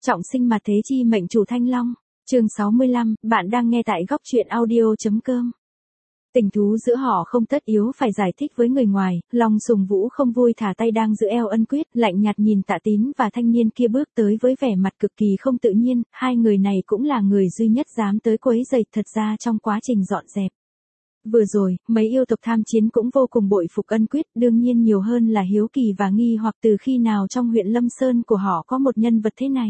Trọng sinh mà thế chi mệnh chủ Thanh Long. Chương 65, bạn đang nghe tại góc truyện audio.com. Tình thú giữa họ không tất yếu phải giải thích với người ngoài, Long Sùng Vũ không vui thả tay đang giữ eo Ân Quyết, lạnh nhạt nhìn Tạ Tín và thanh niên kia bước tới với vẻ mặt cực kỳ không tự nhiên, hai người này cũng là người duy nhất dám tới quấy rầy thật ra trong quá trình dọn dẹp. Vừa rồi, mấy yêu tộc tham chiến cũng vô cùng bội phục Ân Quyết, đương nhiên nhiều hơn là hiếu kỳ và nghi hoặc từ khi nào trong huyện Lâm Sơn của họ có một nhân vật thế này.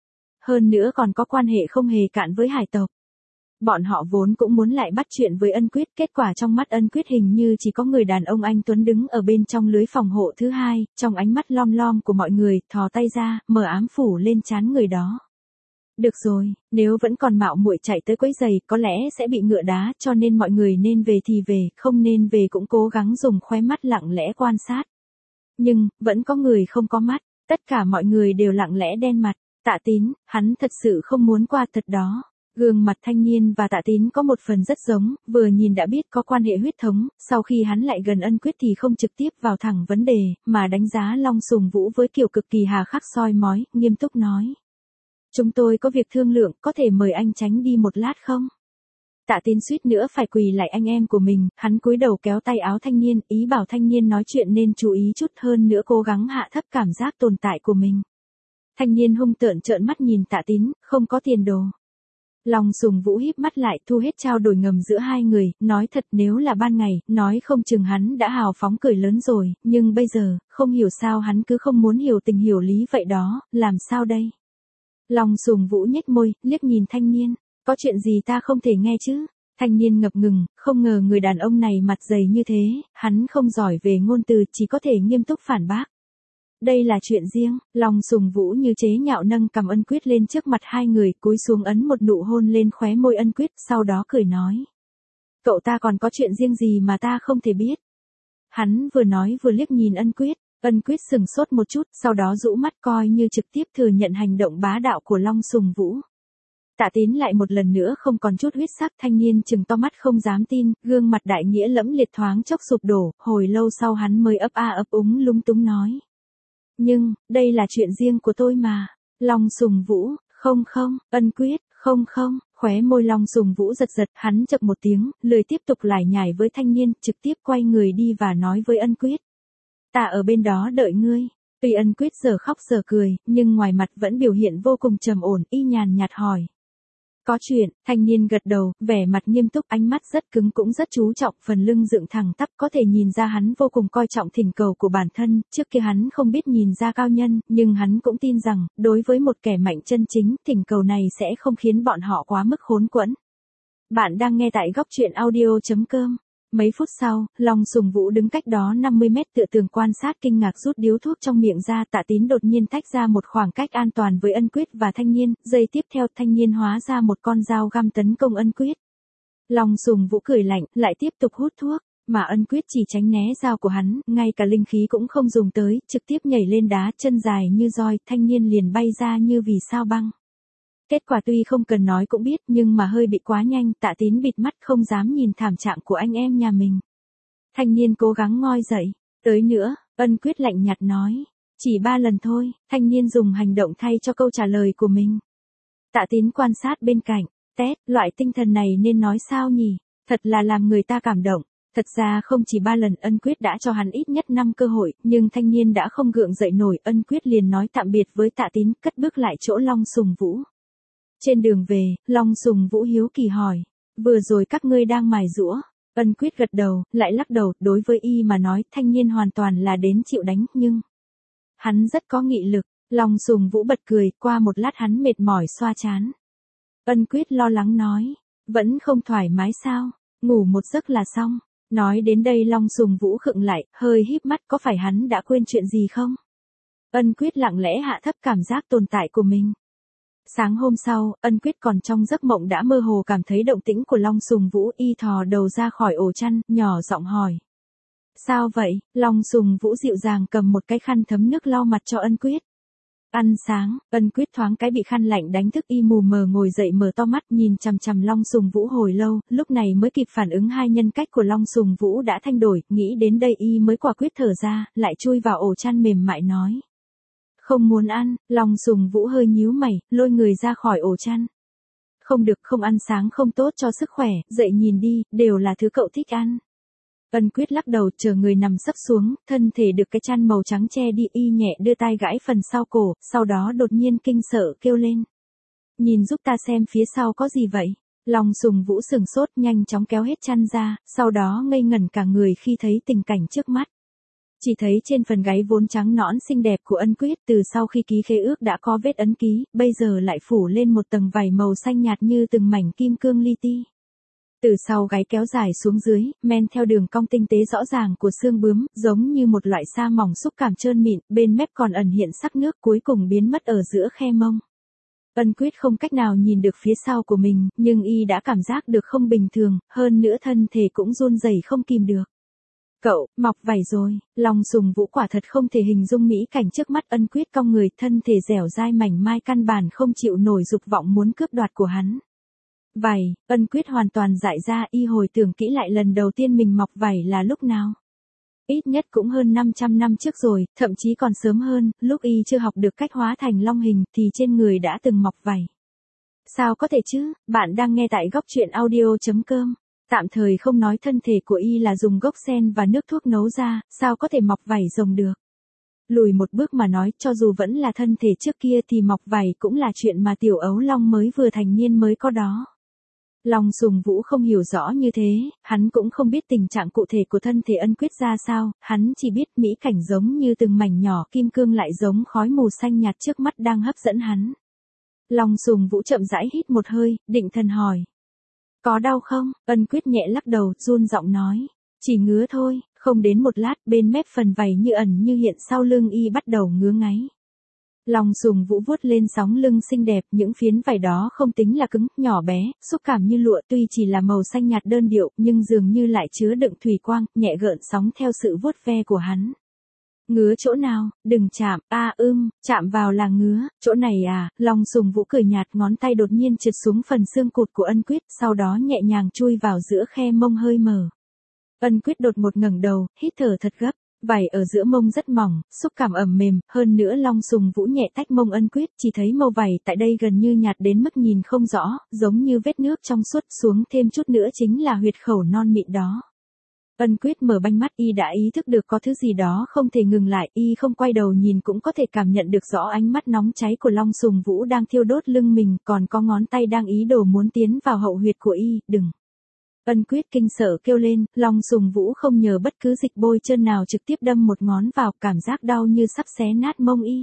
Hơn nữa còn có quan hệ không hề cạn với hải tộc. Bọn họ vốn cũng muốn lại bắt chuyện với Ân Quyết, kết quả trong mắt Ân Quyết hình như chỉ có người đàn ông anh Tuấn đứng ở bên trong lưới phòng hộ thứ hai, trong ánh mắt lom lom của mọi người, thò tay ra, mở ám phủ lên trán người đó. Được rồi, nếu vẫn còn mạo muội chạy tới quấy giày, có lẽ sẽ bị ngựa đá, cho nên mọi người nên về thì về, không nên về cũng cố gắng dùng khóe mắt lặng lẽ quan sát. Nhưng, vẫn có người không có mắt, tất cả mọi người đều lặng lẽ đen mặt. Tạ Tín, hắn thật sự không muốn qua thật đó. Gương mặt thanh niên và Tạ Tín có một phần rất giống, vừa nhìn đã biết có quan hệ huyết thống, sau khi hắn lại gần Ân Quyết thì không trực tiếp vào thẳng vấn đề, mà đánh giá Long Sùng Vũ với kiểu cực kỳ hà khắc soi mói, nghiêm túc nói. Chúng tôi có việc thương lượng, có thể mời anh tránh đi một lát không? Tạ Tín suýt nữa phải quỳ lại anh em của mình, hắn cúi đầu kéo tay áo thanh niên, ý bảo thanh niên nói chuyện nên chú ý chút hơn nữa, cố gắng hạ thấp cảm giác tồn tại của mình. Thanh niên hung tợn trợn mắt nhìn Tạ Tín, không có tiền đồ. Long Sùng Vũ híp mắt lại, thu hết trao đổi ngầm giữa hai người, nói thật nếu là ban ngày, nói không chừng hắn đã hào phóng cười lớn rồi, nhưng bây giờ, không hiểu sao hắn cứ không muốn hiểu tình hiểu lý vậy đó, làm sao đây? Long Sùng Vũ nhếch môi, liếc nhìn thanh niên, có chuyện gì ta không thể nghe chứ? Thanh niên ngập ngừng, không ngờ người đàn ông này mặt dày như thế, hắn không giỏi về ngôn từ, chỉ có thể nghiêm túc phản bác. Đây là chuyện riêng, Long Sùng Vũ như chế nhạo nâng cầm Ân Quyết lên trước mặt hai người, cúi xuống ấn một nụ hôn lên khóe môi Ân Quyết, sau đó cười nói. Cậu ta còn có chuyện riêng gì mà ta không thể biết? Hắn vừa nói vừa liếc nhìn Ân Quyết sừng sốt một chút, sau đó rũ mắt coi như trực tiếp thừa nhận hành động bá đạo của Long Sùng Vũ. Tạ Tín lại một lần nữa không còn chút huyết sắc, thanh niên trừng to mắt không dám tin, gương mặt đại nghĩa lẫm liệt thoáng chốc sụp đổ, hồi lâu sau hắn mới ấp a ấp úng lúng túng nói. Nhưng, đây là chuyện riêng của tôi mà. Long Sùng Vũ, không, Ân Quyết, không, khóe môi Long Sùng Vũ giật giật, hắn chậm một tiếng, lười tiếp tục lải nhải với thanh niên, trực tiếp quay người đi và nói với Ân Quyết. Ta ở bên đó đợi ngươi. Tuy Ân Quyết giờ khóc giờ cười, nhưng ngoài mặt vẫn biểu hiện vô cùng trầm ổn, y nhàn nhạt hỏi. Có chuyện, thanh niên gật đầu, vẻ mặt nghiêm túc, ánh mắt rất cứng cũng rất chú trọng, phần lưng dựng thẳng tắp, có thể nhìn ra hắn vô cùng coi trọng thỉnh cầu của bản thân, trước kia hắn không biết nhìn ra cao nhân, nhưng hắn cũng tin rằng, đối với một kẻ mạnh chân chính, thỉnh cầu này sẽ không khiến bọn họ quá mức khốn quẫn. Bạn đang nghe tại góc truyện audio.com. Mấy phút sau, Long Sùng Vũ đứng cách đó 50 mét tựa tường quan sát, kinh ngạc rút điếu thuốc trong miệng ra. Tạ Tín đột nhiên tách ra một khoảng cách an toàn với Ân Quyết và thanh niên, giây tiếp theo thanh niên hóa ra một con dao găm tấn công Ân Quyết. Long Sùng Vũ cười lạnh, lại tiếp tục hút thuốc, mà Ân Quyết chỉ tránh né dao của hắn, ngay cả linh khí cũng không dùng tới, trực tiếp nhảy lên đá, chân dài như roi, thanh niên liền bay ra như vì sao băng. Kết quả tuy không cần nói cũng biết, nhưng mà hơi bị quá nhanh, Tạ Tín bịt mắt không dám nhìn thảm trạng của anh em nhà mình. Thanh niên cố gắng ngoi dậy, tới nữa, Ân Quyết lạnh nhạt nói. Chỉ 3 lần thôi, thanh niên dùng hành động thay cho câu trả lời của mình. Tạ Tín quan sát bên cạnh, loại tinh thần này nên nói sao nhỉ, thật là làm người ta cảm động. Thật ra không chỉ 3 lần, Ân Quyết đã cho hắn ít nhất 5 cơ hội, nhưng thanh niên đã không gượng dậy nổi, Ân Quyết liền nói tạm biệt với Tạ Tín, cất bước lại chỗ Long Sùng Vũ. Trên đường về, Long Sùng Vũ hiếu kỳ hỏi, vừa rồi các ngươi đang mài giũa? Ân Quyết gật đầu, lại lắc đầu, đối với y mà nói, thanh niên hoàn toàn là đến chịu đánh, nhưng hắn rất có nghị lực. Long Sùng Vũ bật cười, qua một lát hắn mệt mỏi xoa trán. Ân Quyết lo lắng nói, vẫn không thoải mái sao, ngủ một giấc là xong. Nói đến đây Long Sùng Vũ khựng lại, hơi híp mắt, có phải hắn đã quên chuyện gì không? Ân Quyết lặng lẽ hạ thấp cảm giác tồn tại của mình. Sáng hôm sau, Ân Quyết còn trong giấc mộng đã mơ hồ cảm thấy động tĩnh của Long Sùng Vũ, y thò đầu ra khỏi ổ chăn, nhỏ giọng hỏi. Sao vậy? Long Sùng Vũ dịu dàng cầm một cái khăn thấm nước lau mặt cho Ân Quyết. Ăn sáng, Ân Quyết thoáng cái bị khăn lạnh đánh thức, y mù mờ ngồi dậy mở to mắt nhìn chằm chằm Long Sùng Vũ hồi lâu, lúc này mới kịp phản ứng hai nhân cách của Long Sùng Vũ đã thay đổi, nghĩ đến đây y mới quả quyết thở ra, lại chui vào ổ chăn mềm mại nói. Không muốn ăn, Long Sùng Vũ hơi nhíu mày, lôi người ra khỏi ổ chăn. Không được, không ăn sáng không tốt cho sức khỏe, dậy nhìn đi, đều là thứ cậu thích ăn. Ân Quyết lắc đầu, chờ người nằm sấp xuống, thân thể được cái chăn màu trắng che đi, y nhẹ đưa tay gãi phần sau cổ, sau đó đột nhiên kinh sợ kêu lên. Nhìn giúp ta xem phía sau có gì vậy? Long Sùng Vũ sừng sốt, nhanh chóng kéo hết chăn ra, sau đó ngây ngẩn cả người khi thấy tình cảnh trước mắt. Chỉ thấy trên phần gáy vốn trắng nõn xinh đẹp của Ân Quyết từ sau khi ký khế ước đã có vết ấn ký, bây giờ lại phủ lên một tầng vảy màu xanh nhạt như từng mảnh kim cương li ti. Từ sau gáy kéo dài xuống dưới, men theo đường cong tinh tế rõ ràng của xương bướm, giống như một loại sa mỏng xúc cảm trơn mịn, bên mép còn ẩn hiện sắc nước, cuối cùng biến mất ở giữa khe mông. Ân Quyết không cách nào nhìn được phía sau của mình, nhưng y đã cảm giác được không bình thường, hơn nữa thân thể cũng run rẩy không kìm được. Cậu, mọc vảy rồi. Long Sùng Vũ quả thật không thể hình dung mỹ cảnh trước mắt. Ân Quyết cong người, thân thể dẻo dai mảnh mai căn bản không chịu nổi dục vọng muốn cướp đoạt của hắn. Vảy, Ân Quyết hoàn toàn dại ra, y hồi tưởng kỹ lại lần đầu tiên mình mọc vảy là lúc nào. Ít nhất cũng hơn 500 năm trước rồi, thậm chí còn sớm hơn, lúc y chưa học được cách hóa thành long hình thì trên người đã từng mọc vảy. Sao có thể chứ, bạn đang nghe tại góc truyện audio.com. Tạm thời không nói thân thể của y là dùng gốc sen và nước thuốc nấu ra, sao có thể mọc vảy rồng được. Lùi một bước mà nói, cho dù vẫn là thân thể trước kia thì mọc vảy cũng là chuyện mà tiểu ấu long mới vừa thành niên mới có đó. Long Sùng Vũ không hiểu rõ như thế, hắn cũng không biết tình trạng cụ thể của thân thể Ân Quyết ra sao, hắn chỉ biết mỹ cảnh giống như từng mảnh nhỏ kim cương lại giống khói mù xanh nhạt trước mắt đang hấp dẫn hắn. Long Sùng Vũ chậm rãi hít một hơi, định thần hỏi. Có đau không? Ân Quyết nhẹ lắc đầu, run giọng nói. Chỉ ngứa thôi, không đến một lát, bên mép phần vảy như ẩn như hiện sau lưng y bắt đầu ngứa ngáy. Long Sùng Vũ vuốt lên sóng lưng xinh đẹp, những phiến vảy đó không tính là cứng, nhỏ bé, xúc cảm như lụa, tuy chỉ là màu xanh nhạt đơn điệu, nhưng dường như lại chứa đựng thủy quang, nhẹ gợn sóng theo sự vuốt ve của hắn. Ngứa chỗ nào, đừng chạm, chạm vào là ngứa, chỗ này à, Long Sùng Vũ cười nhạt, ngón tay đột nhiên trượt xuống phần xương cụt của Ân Quyết, sau đó nhẹ nhàng chui vào giữa khe mông hơi mở. Ân Quyết đột một ngẩng đầu, hít thở thật gấp. Vảy ở giữa mông rất mỏng, xúc cảm ẩm mềm, hơn nữa Long Sùng Vũ nhẹ tách mông Ân Quyết, chỉ thấy màu vảy tại đây gần như nhạt đến mức nhìn không rõ, giống như vết nước trong suốt, xuống thêm chút nữa chính là huyệt khẩu non mịn đó. Ân Quyết mở banh mắt, y đã ý thức được có thứ gì đó không thể ngừng lại, y không quay đầu nhìn cũng có thể cảm nhận được rõ ánh mắt nóng cháy của Long Sùng Vũ đang thiêu đốt lưng mình, còn có ngón tay đang ý đồ muốn tiến vào hậu huyệt của y, đừng. Ân Quyết kinh sợ kêu lên, Long Sùng Vũ không nhờ bất cứ dịch bôi trơn nào trực tiếp đâm một ngón vào, cảm giác đau như sắp xé nát mông y.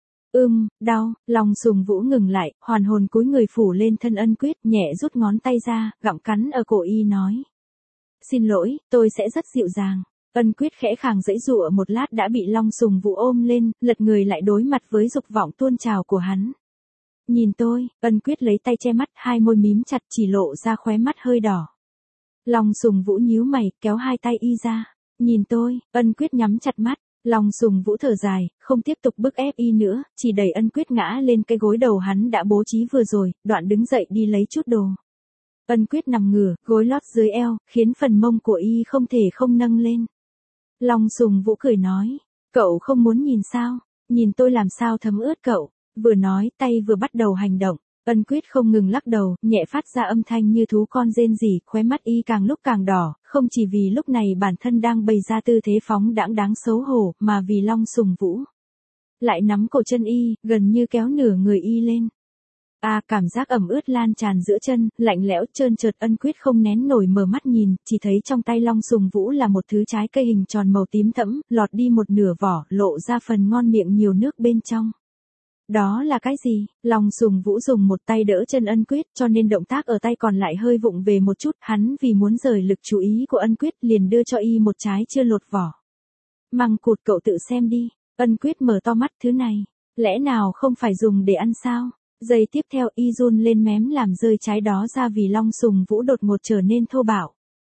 Đau, Long Sùng Vũ ngừng lại, hoàn hồn cúi người phủ lên thân Ân Quyết, nhẹ rút ngón tay ra, gặm cắn ở cổ y nói. Xin lỗi, tôi sẽ rất dịu dàng. Ân Quyết khẽ khàng giãy giụa một lát đã bị Long Sùng Vũ ôm lên, lật người lại đối mặt với dục vọng tuôn trào của hắn. Nhìn tôi, Ân Quyết lấy tay che mắt, hai môi mím chặt chỉ lộ ra khóe mắt hơi đỏ. Long Sùng Vũ nhíu mày, kéo hai tay y ra. Nhìn tôi, Ân Quyết nhắm chặt mắt. Long Sùng Vũ thở dài, không tiếp tục bức ép y nữa, chỉ đẩy Ân Quyết ngã lên cái gối đầu hắn đã bố trí vừa rồi, đoạn đứng dậy đi lấy chút đồ. Ân Quyết nằm ngửa, gối lót dưới eo, khiến phần mông của y không thể không nâng lên. Long Sùng Vũ cười nói, cậu không muốn nhìn sao, nhìn tôi làm sao thấm ướt cậu, vừa nói tay vừa bắt đầu hành động. Ân Quyết không ngừng lắc đầu, nhẹ phát ra âm thanh như thú con rên rỉ, khóe mắt y càng lúc càng đỏ, không chỉ vì lúc này bản thân đang bày ra tư thế phóng đãng đáng xấu hổ, mà vì Long Sùng Vũ lại nắm cổ chân y, gần như kéo nửa người y lên. Cảm giác ẩm ướt lan tràn giữa chân, lạnh lẽo trơn trượt. Ân Quyết không nén nổi mở mắt nhìn, chỉ thấy trong tay Long Sùng Vũ là một thứ trái cây hình tròn màu tím thẫm, lọt đi một nửa vỏ, lộ ra phần ngon miệng nhiều nước bên trong. Đó là cái gì? Long Sùng Vũ dùng một tay đỡ chân Ân Quyết, cho nên động tác ở tay còn lại hơi vụng về một chút, hắn vì muốn rời lực chú ý của Ân Quyết liền đưa cho y một trái chưa lột vỏ. Măng cụt cậu tự xem đi. Ân Quyết mở to mắt, thứ này, lẽ nào không phải dùng để ăn sao? Giây tiếp theo y run lên mém làm rơi trái đó ra vì Long Sùng Vũ đột ngột trở nên thô bạo.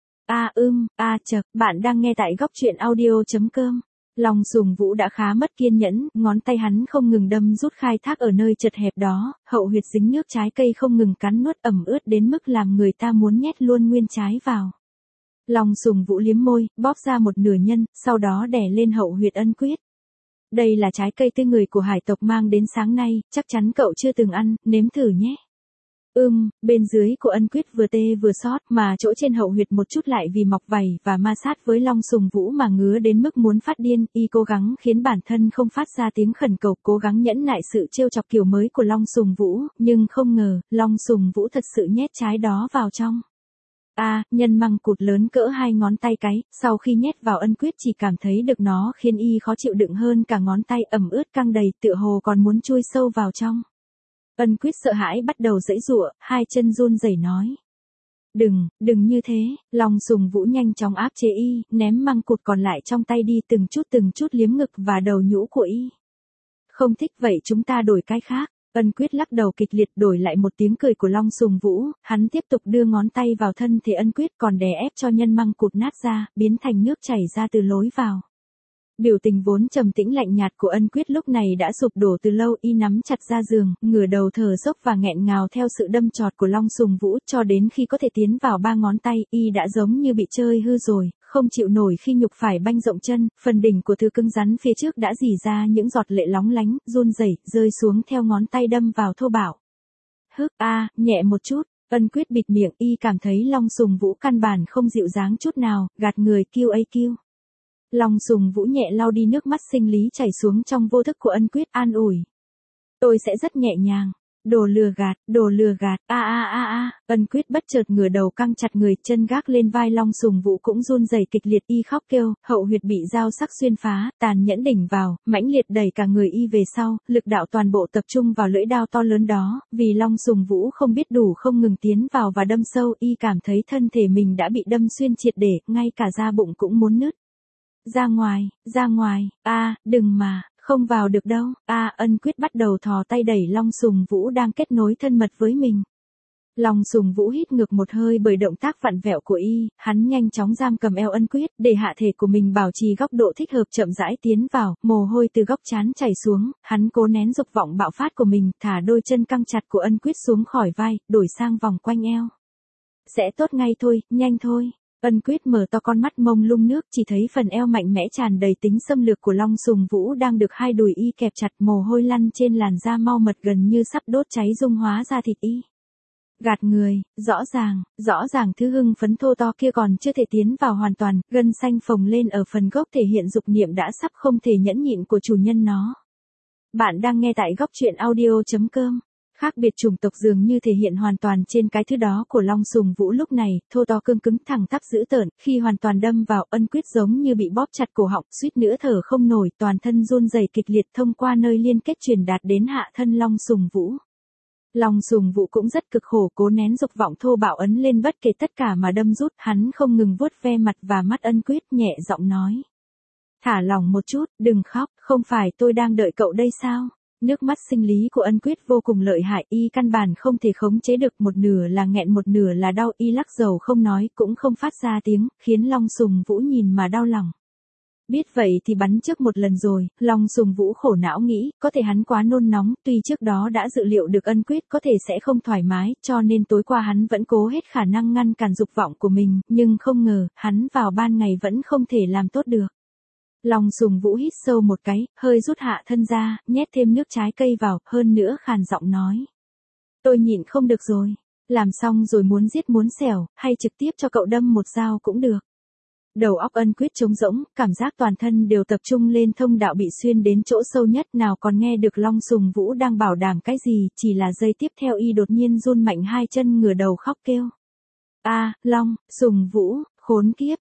Bạn đang nghe tại góc truyện audio.com. Long Sùng Vũ đã khá mất kiên nhẫn, ngón tay hắn không ngừng đâm rút khai thác ở nơi chật hẹp đó, hậu huyệt dính nước trái cây không ngừng cắn nuốt ẩm ướt đến mức làm người ta muốn nhét luôn nguyên trái vào. Long Sùng Vũ liếm môi, bóp ra một nửa nhân, sau đó đè lên hậu huyệt Ân Quyết. đây là trái cây tươi người của hải tộc mang đến sáng nay, chắc chắn cậu chưa từng ăn, nếm thử nhé. Bên dưới của Ân Quyết vừa tê vừa xót, mà chỗ trên hậu huyệt một chút lại vì mọc vảy và ma sát với Long Sùng Vũ mà ngứa đến mức muốn phát điên, y cố gắng khiến bản thân không phát ra tiếng khẩn cầu, cố gắng nhẫn nại sự trêu chọc kiểu mới của Long Sùng Vũ, nhưng không ngờ, Long Sùng Vũ thật sự nhét trái đó vào trong. Nhân măng cụt lớn cỡ 2 ngón tay cái, sau khi nhét vào Ân Quyết chỉ cảm thấy được nó khiến y khó chịu đựng hơn cả ngón tay, ẩm ướt căng đầy, tựa hồ còn muốn chui sâu vào trong. Ân Quyết sợ hãi bắt đầu giãy giụa, hai chân run rẩy nói. Đừng như thế, Long Sùng Vũ nhanh chóng áp chế y, ném măng cụt còn lại trong tay đi, từng chút liếm ngực và đầu nhũ của y. Không thích vậy chúng ta đổi cái khác. Ân Quyết lắc đầu kịch liệt, đổi lại một tiếng cười của Long Sùng Vũ, hắn tiếp tục đưa ngón tay vào thân thể Ân Quyết, còn đè ép cho nhân măng cụt nát ra, biến thành nước chảy ra từ lối vào. Biểu tình vốn trầm tĩnh lạnh nhạt của Ân Quyết lúc này đã sụp đổ từ lâu, y nắm chặt ra giường, ngửa đầu thở dốc và nghẹn ngào theo sự đâm chọt của Long Sùng Vũ, cho đến khi có thể tiến vào 3 ngón tay, y đã giống như bị chơi hư rồi, không chịu nổi khi nhục phải banh rộng chân, phần đỉnh của thứ cứng rắn phía trước đã rỉ ra những giọt lệ lóng lánh, run rẩy, rơi xuống theo ngón tay đâm vào thô bạo. Nhẹ một chút. Ân Quyết bịt miệng, y cảm thấy Long Sùng Vũ căn bản không dịu dáng chút nào, gạt người QAQ. Long Sùng Vũ nhẹ lau đi nước mắt sinh lý chảy xuống trong vô thức của Ân Quyết, an ủi. Tôi sẽ rất nhẹ nhàng. Đồ lừa gạt, Ân Quyết bất chợt ngửa đầu căng chặt người, chân gác lên vai Long Sùng Vũ cũng run rẩy kịch liệt, y khóc kêu, hậu huyệt bị dao sắc xuyên phá, tàn nhẫn đỉnh vào, mãnh liệt đẩy cả người y về sau, lực đạo toàn bộ tập trung vào lưỡi dao to lớn đó, vì Long Sùng Vũ không biết đủ không ngừng tiến vào và đâm sâu, y cảm thấy thân thể mình đã bị đâm xuyên triệt để, ngay cả da bụng cũng muốn nứt. Ra ngoài, đừng mà, không vào được đâu, Ân Quyết bắt đầu thò tay đẩy Long Sùng Vũ đang kết nối thân mật với mình. Long Sùng Vũ hít ngược một hơi bởi động tác vặn vẹo của y, hắn nhanh chóng giam cầm eo Ân Quyết, để hạ thể của mình bảo trì góc độ thích hợp, chậm rãi tiến vào, mồ hôi từ góc trán chảy xuống, hắn cố nén dục vọng bạo phát của mình, thả đôi chân căng chặt của Ân Quyết xuống khỏi vai, đổi sang vòng quanh eo. Sẽ tốt ngay thôi, nhanh thôi. Ân Quyết mở to con mắt mông lung nước, chỉ thấy phần eo mạnh mẽ tràn đầy tính xâm lược của Long Sùng Vũ đang được hai đùi y kẹp chặt, mồ hôi lăn trên làn da mau mật gần như sắp đốt cháy dung hóa ra thịt y. Gạt người, rõ ràng thứ hưng phấn thô to kia còn chưa thể tiến vào hoàn toàn, gân xanh phồng lên ở phần gốc thể hiện dục niệm đã sắp không thể nhẫn nhịn của chủ nhân nó. Bạn đang nghe tại góc truyện audio.com. Khác biệt chủng tộc dường như thể hiện hoàn toàn trên cái thứ đó của Long Sùng Vũ lúc này, thô to cương cứng thẳng tắp dữ tợn, khi hoàn toàn đâm vào, Ân Quyết giống như bị bóp chặt cổ họng, suýt nữa thở không nổi, toàn thân run rẩy kịch liệt thông qua nơi liên kết truyền đạt đến hạ thân Long Sùng Vũ. Long Sùng Vũ cũng rất cực khổ, cố nén dục vọng thô bạo ấn lên bất kể tất cả mà đâm rút, hắn không ngừng vuốt ve mặt và mắt Ân Quyết, nhẹ giọng nói. Thả lỏng một chút, đừng khóc, không phải tôi đang đợi cậu đây sao? Nước mắt sinh lý của Ân Quyết vô cùng lợi hại, y căn bản không thể khống chế được, một nửa là nghẹn một nửa là đau, y lắc dầu không nói, cũng không phát ra tiếng, khiến Long Sùng Vũ nhìn mà đau lòng. Biết vậy thì bắn trước một lần rồi, Long Sùng Vũ khổ não nghĩ, có thể hắn quá nôn nóng, tuy trước đó đã dự liệu được Ân Quyết có thể sẽ không thoải mái, cho nên tối qua hắn vẫn cố hết khả năng ngăn cản dục vọng của mình, nhưng không ngờ, hắn vào ban ngày vẫn không thể làm tốt được. Long Sùng Vũ hít sâu một cái, hơi rút hạ thân ra, nhét thêm nước trái cây vào, hơn nữa khàn giọng nói. Tôi nhịn không được rồi. Làm xong rồi muốn giết muốn xẻo, hay trực tiếp cho cậu đâm một dao cũng được. Đầu óc Ân Quyết trống rỗng, cảm giác toàn thân đều tập trung lên thông đạo bị xuyên đến chỗ sâu nhất, nào còn nghe được Long Sùng Vũ đang bảo đảm cái gì, chỉ là giây tiếp theo y đột nhiên run mạnh hai chân, ngửa đầu khóc kêu. Long Sùng Vũ. Khốn kiếp,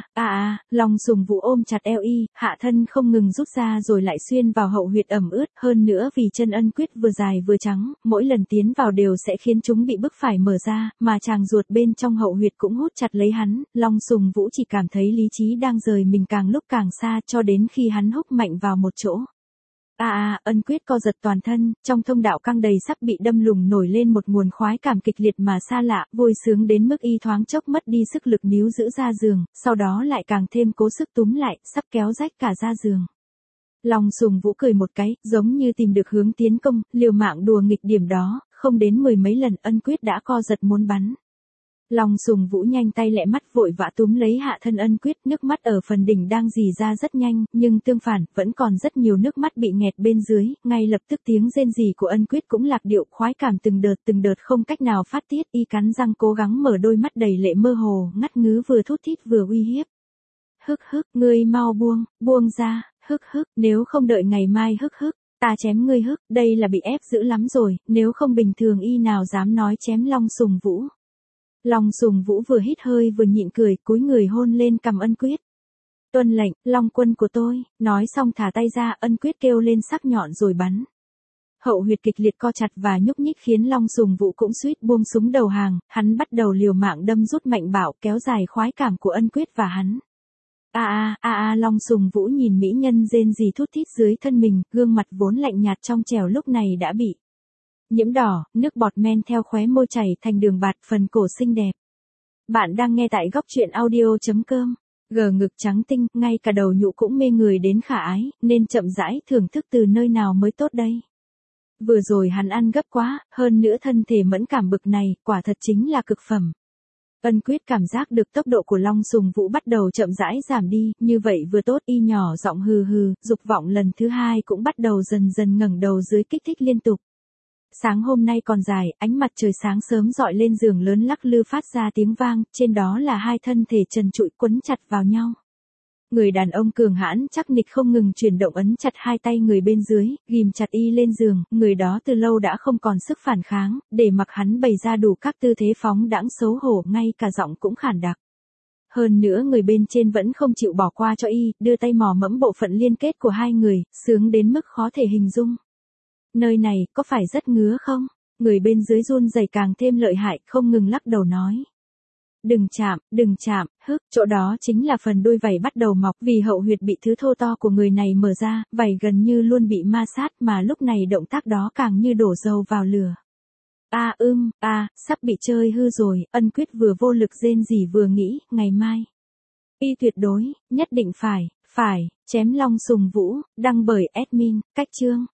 Long Sùng Vũ ôm chặt eo y, hạ thân không ngừng rút ra rồi lại xuyên vào hậu huyệt ẩm ướt, hơn nữa vì chân Ân Quyết vừa dài vừa trắng, mỗi lần tiến vào đều sẽ khiến chúng bị bức phải mở ra, mà chàng ruột bên trong hậu huyệt cũng hút chặt lấy hắn, Long Sùng Vũ chỉ cảm thấy lý trí đang rời mình càng lúc càng xa, cho đến khi hắn húc mạnh vào một chỗ. Ân Quyết co giật toàn thân, trong thông đạo căng đầy sắp bị đâm lủng nổi lên một nguồn khoái cảm kịch liệt mà xa lạ, vui sướng đến mức y thoáng chốc mất đi sức lực níu giữ ra giường, sau đó lại càng thêm cố sức túm lại, sắp kéo rách cả ra giường. Long Sùng Vũ cười một cái, giống như tìm được hướng tiến công, liều mạng đùa nghịch điểm đó, không đến 10 mấy lần Ân Quyết đã co giật muốn bắn. Long Sùng Vũ nhanh tay lẹ mắt vội vã túm lấy hạ thân Ân Quyết, nước mắt ở phần đỉnh đang rỉ ra rất nhanh, nhưng tương phản, vẫn còn rất nhiều nước mắt bị nghẹt bên dưới, ngay lập tức tiếng rên rỉ của Ân Quyết cũng lạc điệu, khoái cảm từng đợt không cách nào phát tiết, y cắn răng cố gắng mở đôi mắt đầy lệ mơ hồ, ngắt ngứ vừa thút thít vừa uy hiếp. Hức hức, ngươi mau buông ra, hức hức, nếu không đợi ngày mai hức hức, ta chém ngươi hức, đây là bị ép dữ lắm rồi, nếu không bình thường y nào dám nói chém Long Sùng Vũ. Long Sùng Vũ vừa hít hơi vừa nhịn cười, cúi người hôn lên cằm Ân Quyết. Tuân lệnh, Long quân của tôi, nói xong thả tay ra, Ân Quyết kêu lên sắc nhọn rồi bắn. Hậu huyệt kịch liệt co chặt và nhúc nhích khiến Long Sùng Vũ cũng suýt buông súng đầu hàng, hắn bắt đầu liều mạng đâm rút mạnh bạo, kéo dài khoái cảm của Ân Quyết và hắn. Long Sùng Vũ nhìn mỹ nhân rên rỉ thút thít dưới thân mình, gương mặt vốn lạnh nhạt trong trẻo lúc này đã bị nhiễm đỏ, nước bọt men theo khóe môi chảy thành đường bạt, phần cổ xinh đẹp. Bạn đang nghe tại góc truyện audio.com. Gờ ngực trắng tinh, ngay cả đầu nhũ cũng mê người đến khả ái, nên chậm rãi thưởng thức từ nơi nào mới tốt đây. Vừa rồi hắn ăn gấp quá, hơn nữa thân thể mẫn cảm bực này, quả thật chính là cực phẩm. Ân Quyết cảm giác được tốc độ của Long Sùng Vũ bắt đầu chậm rãi giảm đi, như vậy vừa tốt, y nhỏ giọng hừ hừ, dục vọng lần thứ hai cũng bắt đầu dần dần ngẩng đầu dưới kích thích liên tục. Sáng hôm nay còn dài, ánh mặt trời sáng sớm dọi lên giường lớn lắc lư phát ra tiếng vang, trên đó là hai thân thể trần trụi quấn chặt vào nhau. Người đàn ông cường hãn chắc nịch không ngừng chuyển động ấn chặt hai tay người bên dưới, ghim chặt y lên giường, người đó từ lâu đã không còn sức phản kháng, để mặc hắn bày ra đủ các tư thế phóng đãng xấu hổ, ngay cả giọng cũng khản đặc. Hơn nữa người bên trên vẫn không chịu bỏ qua cho y, đưa tay mò mẫm bộ phận liên kết của hai người, sướng đến mức khó thể hình dung. Nơi này, có phải rất ngứa không? Người bên dưới run rẩy càng thêm lợi hại, không ngừng lắc đầu nói. Đừng chạm, hức, chỗ đó chính là phần đuôi vảy bắt đầu mọc, vì hậu huyệt bị thứ thô to của người này mở ra, vảy gần như luôn bị ma sát, mà lúc này động tác đó càng như đổ dầu vào lửa. Sắp bị chơi hư rồi, Ân Quyết vừa vô lực rên rỉ vừa nghĩ, ngày mai. Y tuyệt đối, nhất định phải, chém Long Sùng Vũ, đăng bởi admin, cách chương.